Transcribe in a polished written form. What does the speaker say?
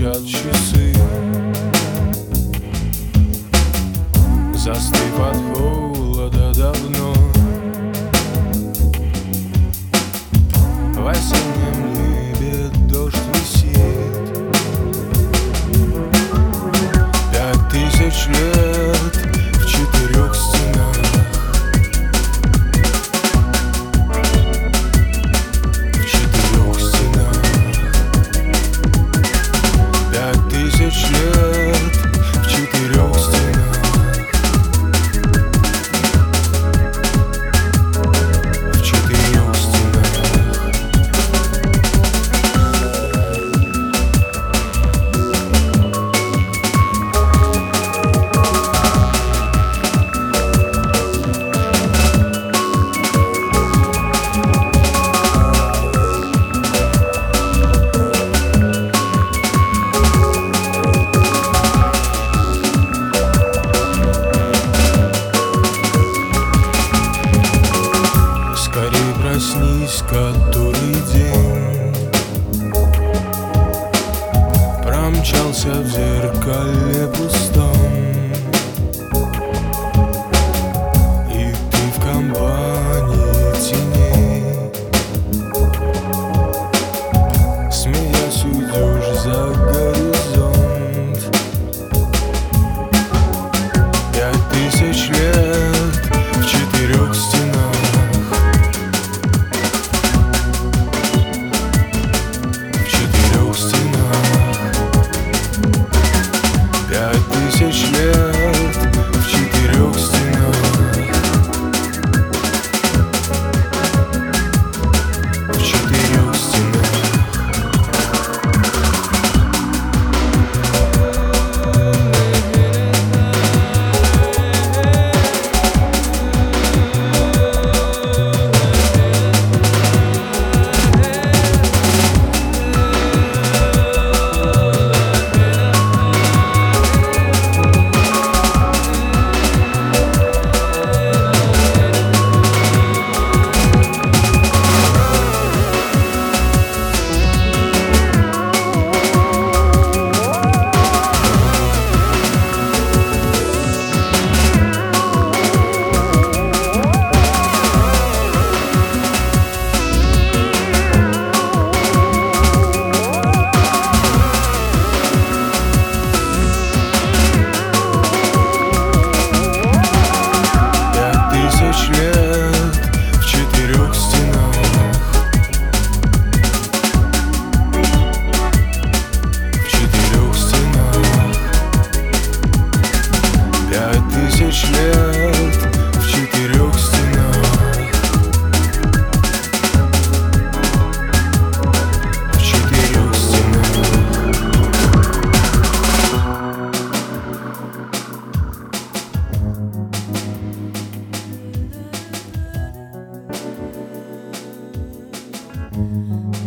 стучат часы, застыв от холода давно. В осеннем небе дождь висит. 5000 лет в 4 стенах. В 4 стенах. 5000 лет в 4 стенах. В 4 стенах. Скорей проснись, который день промчался в зеркале пустом, и ты в компании теней, смеясь, уйдешь за горизонт. 5000 лет в 4 стенах. В 4 стенах. 5000 лет в 4 стенах. В 4 стенах. Тысяч лет в 4 стенах. В 4 стенах. В 4 стенах.